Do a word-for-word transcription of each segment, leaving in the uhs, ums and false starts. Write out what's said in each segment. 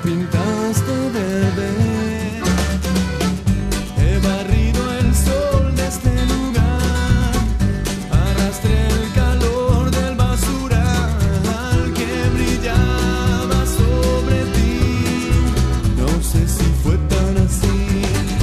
pintaste verde. He barrido el sol de este lugar, arrastré el calor del basural que brillaba sobre ti. No sé si fue tan así.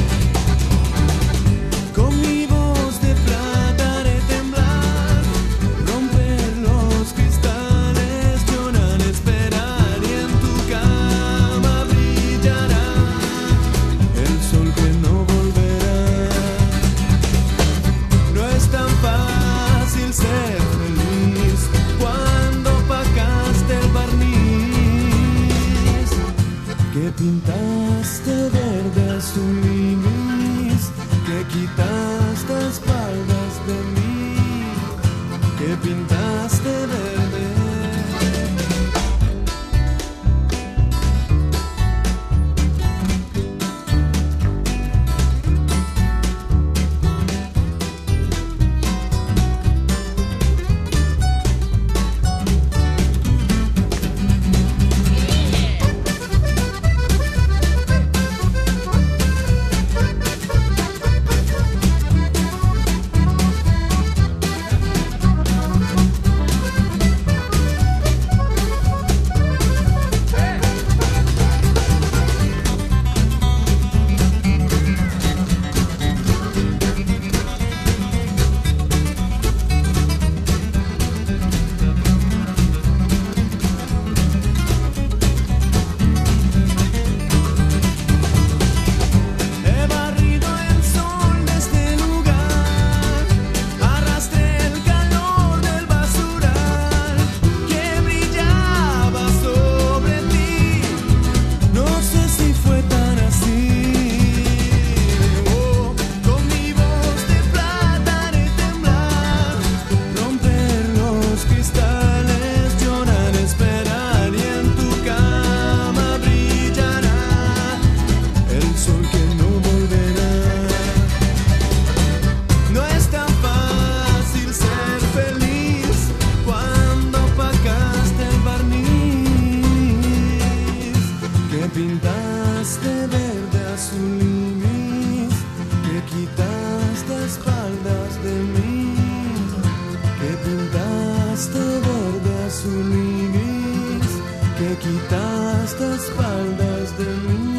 Con mi voz de plata haré temblar, romper los cristales, llorar, esperar, y en tu cama brillará el sol que no volverá. No es tan fácil ser feliz cuando opacaste el barniz, que pintaste verde azul y gris, que quitaste espaldas de mí, que pintaste verde. He barrido el sol de este lugar, arrastré el calor del basural que brillaba sobre ti. No sé si fue tan así. Oh, con mi voz de plata haré temblar, romper los cristales, llorar, esperar, y en tu cama brillará el sol que no volverá. No es tan fácil ser feliz cuando opacaste el barniz, que pintaste verde azul y gris, que quitaste espaldas de mí, que pintaste verde azul y gris, que quitaste espaldas de mí.